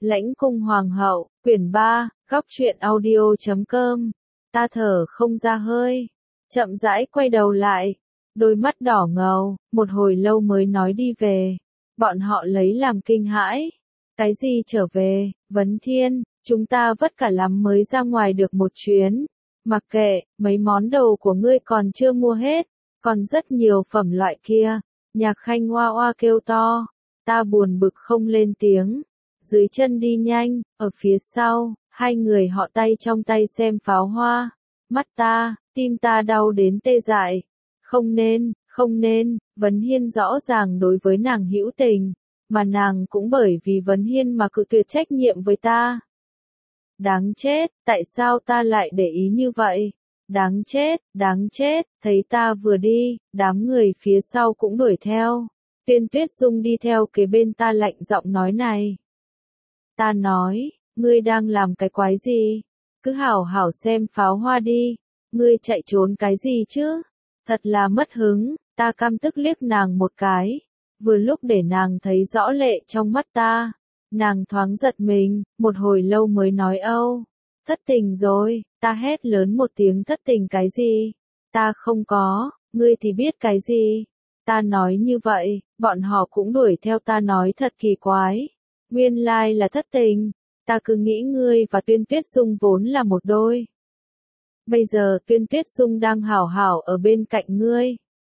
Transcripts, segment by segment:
Lãnh cung hoàng hậu, quyển 3, góc truyện audio.com. Ta thở không ra hơi, chậm rãi quay đầu lại, đôi mắt đỏ ngầu, một hồi lâu mới nói đi về. Bọn họ lấy làm kinh hãi. Cái gì trở về, Vấn Thiên, chúng ta vất cả lắm mới ra ngoài được một chuyến. Mặc kệ, mấy món đồ của ngươi còn chưa mua hết, còn rất nhiều phẩm loại kia. Nhạc Khanh oa oa kêu to, ta buồn bực không lên tiếng. Dưới chân đi nhanh, ở phía sau, hai người họ tay trong tay xem pháo hoa. Mắt ta, tim ta đau đến tê dại. Không nên, Vấn Hiên rõ ràng đối với nàng hữu tình, mà nàng cũng bởi vì Vấn Hiên mà cự tuyệt trách nhiệm với ta. Đáng chết, tại sao ta lại để ý như vậy? Đáng chết, thấy ta vừa đi, đám người phía sau cũng đuổi theo. Tuyên Tuyết Dung đi theo kế bên ta lạnh giọng nói này. Ta nói, ngươi đang làm cái quái gì? Cứ hảo hảo xem pháo hoa đi, ngươi chạy trốn cái gì chứ? Thật là mất hứng, ta căm tức liếc nàng một cái, vừa lúc để nàng thấy rõ lệ trong mắt ta. Nàng thoáng giật mình, một hồi lâu mới nói âu. Thất tình rồi, ta hét lớn một tiếng thất tình cái gì? Ta không có, ngươi thì biết cái gì? Ta nói như vậy, bọn họ cũng đuổi theo ta nói thật kỳ quái. Nguyên lai là thất tình, ta cứ nghĩ ngươi và Tuyên Tuyết Dung vốn là một đôi. Bây giờ Tuyên Tuyết Dung đang hảo hảo ở bên cạnh ngươi.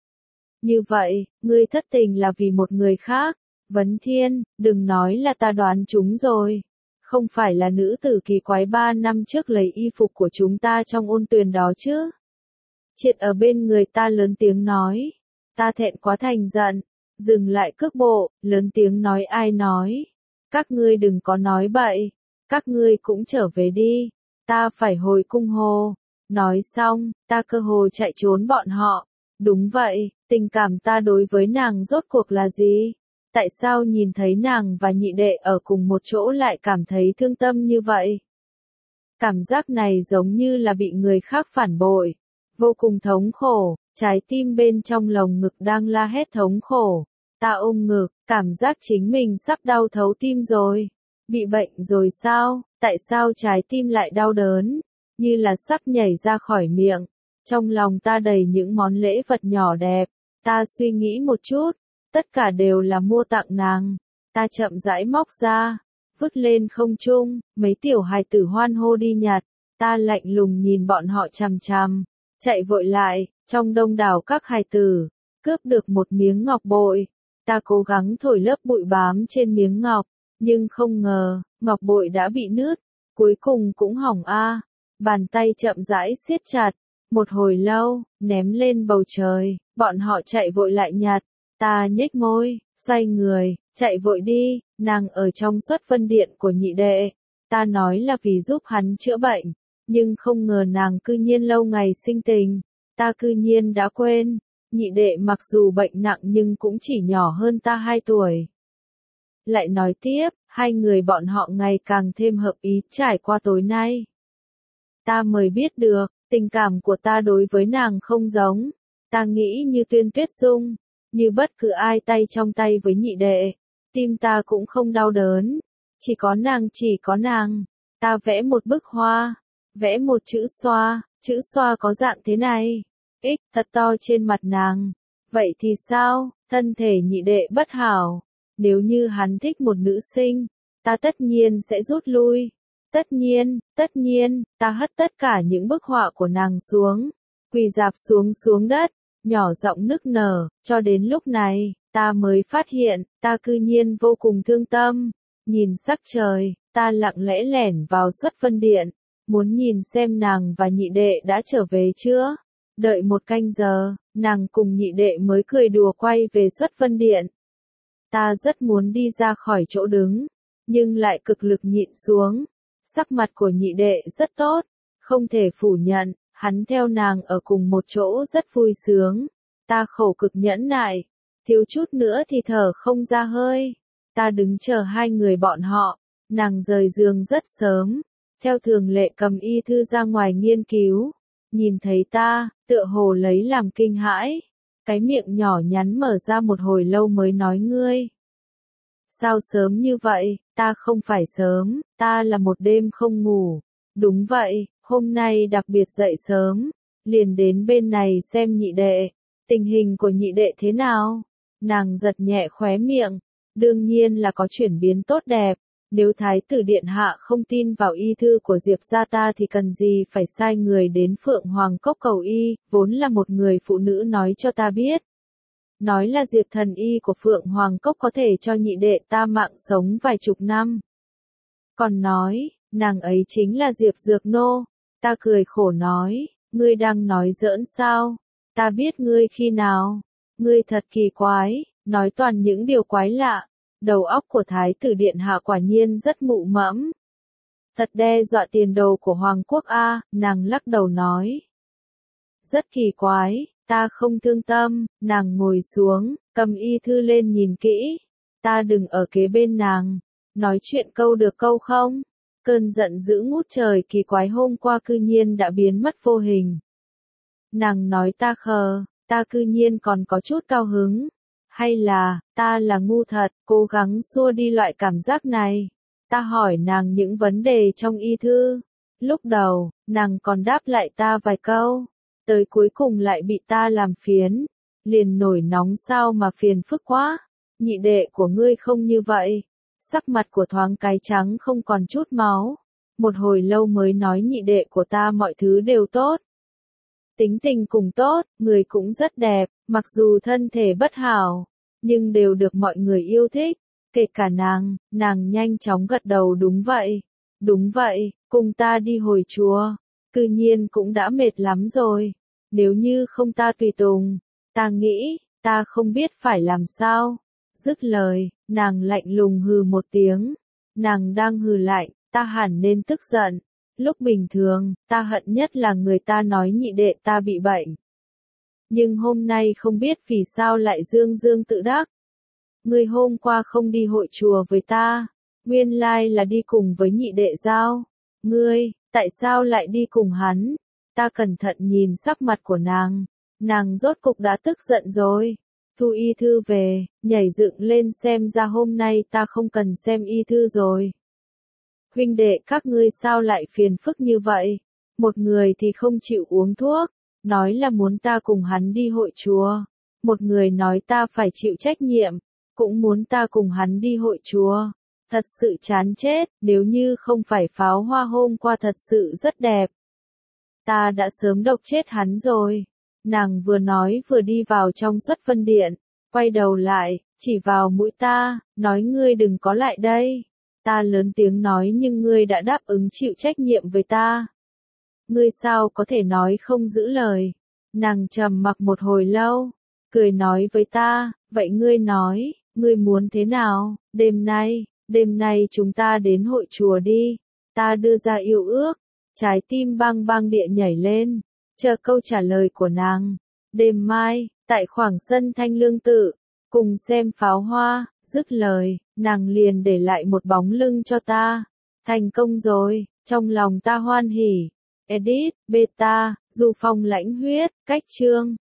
Như vậy, ngươi thất tình là vì một người khác. Vấn Thiên, đừng nói là ta đoán chúng rồi. Không phải là nữ tử kỳ quái 3 năm trước lấy y phục của chúng ta trong ôn tuyền đó chứ? Triệt ở bên người ta lớn tiếng nói. Ta thẹn quá thành giận, dừng lại cước bộ, lớn tiếng nói ai nói. Các ngươi đừng có nói bậy, các ngươi cũng trở về đi, ta phải hồi cung hồ. Nói xong, ta cơ hồ chạy trốn bọn họ. Đúng vậy, tình cảm ta đối với nàng rốt cuộc là gì? Tại sao nhìn thấy nàng và nhị đệ ở cùng một chỗ lại cảm thấy thương tâm như vậy? Cảm giác này giống như là bị người khác phản bội, vô cùng thống khổ, trái tim bên trong lồng ngực đang la hét thống khổ. Ta ôm ngực, cảm giác chính mình sắp đau thấu tim rồi. Bị bệnh rồi sao? Tại sao trái tim lại đau đớn? Như là sắp nhảy ra khỏi miệng. Trong lòng ta đầy những món lễ vật nhỏ đẹp. Ta suy nghĩ một chút. Tất cả đều là mua tặng nàng. Ta chậm rãi móc ra. Vứt lên không trung. Mấy tiểu hài tử hoan hô đi nhặt. Ta lạnh lùng nhìn bọn họ chằm chằm. Chạy vội lại. Trong đông đảo các hài tử. Cướp được một miếng ngọc bội. Ta cố gắng thổi lớp bụi bám trên miếng ngọc. Nhưng không ngờ, ngọc bội đã bị nứt. Cuối cùng cũng hỏng a. Bàn tay chậm rãi siết chặt. Một hồi lâu, ném lên bầu trời. Bọn họ chạy vội lại nhặt. Ta nhếch môi, xoay người, chạy vội đi. Nàng ở trong Xuất Vân Điện của nhị đệ. Ta nói là vì giúp hắn chữa bệnh. Nhưng không ngờ nàng cư nhiên lâu ngày sinh tình. Ta cư nhiên đã quên. Nhị đệ mặc dù bệnh nặng nhưng cũng chỉ nhỏ hơn ta 2 tuổi. Lại nói tiếp, hai người bọn họ ngày càng thêm hợp ý trải qua tối nay. Ta mới biết được, tình cảm của ta đối với nàng không giống. Ta nghĩ như Tuyên Tuyết Dung, như bất cứ ai tay trong tay với nhị đệ. Tim ta cũng không đau đớn. Chỉ có nàng. Ta vẽ một bức hoa, vẽ một chữ xoa có dạng thế này. X thật to trên mặt nàng. Vậy thì sao, thân thể nhị đệ bất hảo. Nếu như hắn thích một nữ sinh, ta tất nhiên sẽ rút lui. Tất nhiên, ta hất tất cả những bức họa của nàng xuống. Quỳ rạp xuống đất, nhỏ giọng nức nở, cho đến lúc này, ta mới phát hiện, ta cư nhiên vô cùng thương tâm. Nhìn sắc trời, ta lặng lẽ lẻn vào Xuất Vân Điện, muốn nhìn xem nàng và nhị đệ đã trở về chưa. Đợi 1 canh giờ, nàng cùng nhị đệ mới cười đùa quay về Xuất Vân Điện. Ta rất muốn đi ra khỏi chỗ đứng, nhưng lại cực lực nhịn xuống. Sắc mặt của nhị đệ rất tốt, không thể phủ nhận, hắn theo nàng ở cùng một chỗ rất vui sướng. Ta khổ cực nhẫn nại, thiếu chút nữa thì thở không ra hơi. Ta đứng chờ hai người bọn họ, nàng rời giường rất sớm, theo thường lệ cầm y thư ra ngoài nghiên cứu. Nhìn thấy ta, tựa hồ lấy làm kinh hãi. Cái miệng nhỏ nhắn mở ra một hồi lâu mới nói ngươi. Sao sớm như vậy, ta không phải sớm, ta là một đêm không ngủ. Đúng vậy, hôm nay đặc biệt dậy sớm, liền đến bên này xem nhị đệ. Tình hình của nhị đệ thế nào? Nàng giật nhẹ khóe miệng, đương nhiên là có chuyển biến tốt đẹp. Nếu Thái tử Điện Hạ không tin vào y thư của Diệp gia ta thì cần gì phải sai người đến Phượng Hoàng Cốc cầu y, vốn là một người phụ nữ nói cho ta biết. Nói là Diệp thần y của Phượng Hoàng Cốc có thể cho nhị đệ ta mạng sống vài chục năm. Còn nói, nàng ấy chính là Diệp Dược Nô. Ta cười khổ nói, ngươi đang nói giỡn sao? Ta biết ngươi khi nào? Ngươi thật kỳ quái, nói toàn những điều quái lạ. Đầu óc của Thái tử Điện Hạ quả nhiên rất mụ mẫm. Thật đe dọa tiền đồ của Hoàng quốc a, nàng lắc đầu nói. Rất kỳ quái, ta không thương tâm, nàng ngồi xuống, cầm y thư lên nhìn kỹ. Ta đừng ở kế bên nàng, nói chuyện câu được câu không? Cơn giận dữ ngút trời kỳ quái hôm qua cư nhiên đã biến mất vô hình. Nàng nói ta khờ, ta cư nhiên còn có chút cao hứng. Hay là, ta là ngu thật, cố gắng xua đi loại cảm giác này. Ta hỏi nàng những vấn đề trong y thư. Lúc đầu, nàng còn đáp lại ta vài câu. Tới cuối cùng lại bị ta làm phiến. Liền nổi nóng sao mà phiền phức quá. Nhị đệ của ngươi không như vậy. Sắc mặt của thoáng cái trắng không còn chút máu. Một hồi lâu mới nói nhị đệ của ta mọi thứ đều tốt. Tính tình cũng tốt, người cũng rất đẹp, mặc dù thân thể bất hảo, nhưng đều được mọi người yêu thích, kể cả nàng nhanh chóng gật đầu đúng vậy, cùng ta đi hồi chùa, cư nhiên cũng đã mệt lắm rồi, nếu như không ta tùy tùng, ta nghĩ, ta không biết phải làm sao, dứt lời, nàng lạnh lùng hừ một tiếng, nàng đang hừ lạnh, ta hẳn nên tức giận. Lúc bình thường, ta hận nhất là người ta nói nhị đệ ta bị bệnh. Nhưng hôm nay không biết vì sao lại dương dương tự đắc. Ngươi hôm qua không đi hội chùa với ta, nguyên lai là đi cùng với nhị đệ giao. Ngươi, tại sao lại đi cùng hắn? Ta cẩn thận nhìn sắc mặt của nàng rốt cục đã tức giận rồi. Thu y thư về, nhảy dựng lên xem ra hôm nay ta không cần xem y thư rồi. Huynh đệ các ngươi sao lại phiền phức như vậy? Một người thì không chịu uống thuốc, nói là muốn ta cùng hắn đi hội chùa. Một người nói ta phải chịu trách nhiệm, cũng muốn ta cùng hắn đi hội chùa. Thật sự chán chết, nếu như không phải pháo hoa hôm qua thật sự rất đẹp. Ta đã sớm độc chết hắn rồi. Nàng vừa nói vừa đi vào trong Xuất Vân Điện, quay đầu lại, chỉ vào mũi ta, nói ngươi đừng có lại đây. Ta lớn tiếng nói nhưng ngươi đã đáp ứng chịu trách nhiệm với ta. Ngươi sao có thể nói không giữ lời? Nàng trầm mặc một hồi lâu, cười nói với ta, vậy ngươi nói, ngươi muốn thế nào, đêm nay chúng ta đến hội chùa đi. Ta đưa ra yêu ước, trái tim bang bang địa nhảy lên, chờ câu trả lời của nàng. Đêm mai, tại khoảng sân Thanh Lương Tự, cùng xem pháo hoa. Dứt lời, nàng liền để lại một bóng lưng cho ta. Thành công rồi, trong lòng ta hoan hỉ. Edit, beta, Du Phong lãnh huyết, cách chương.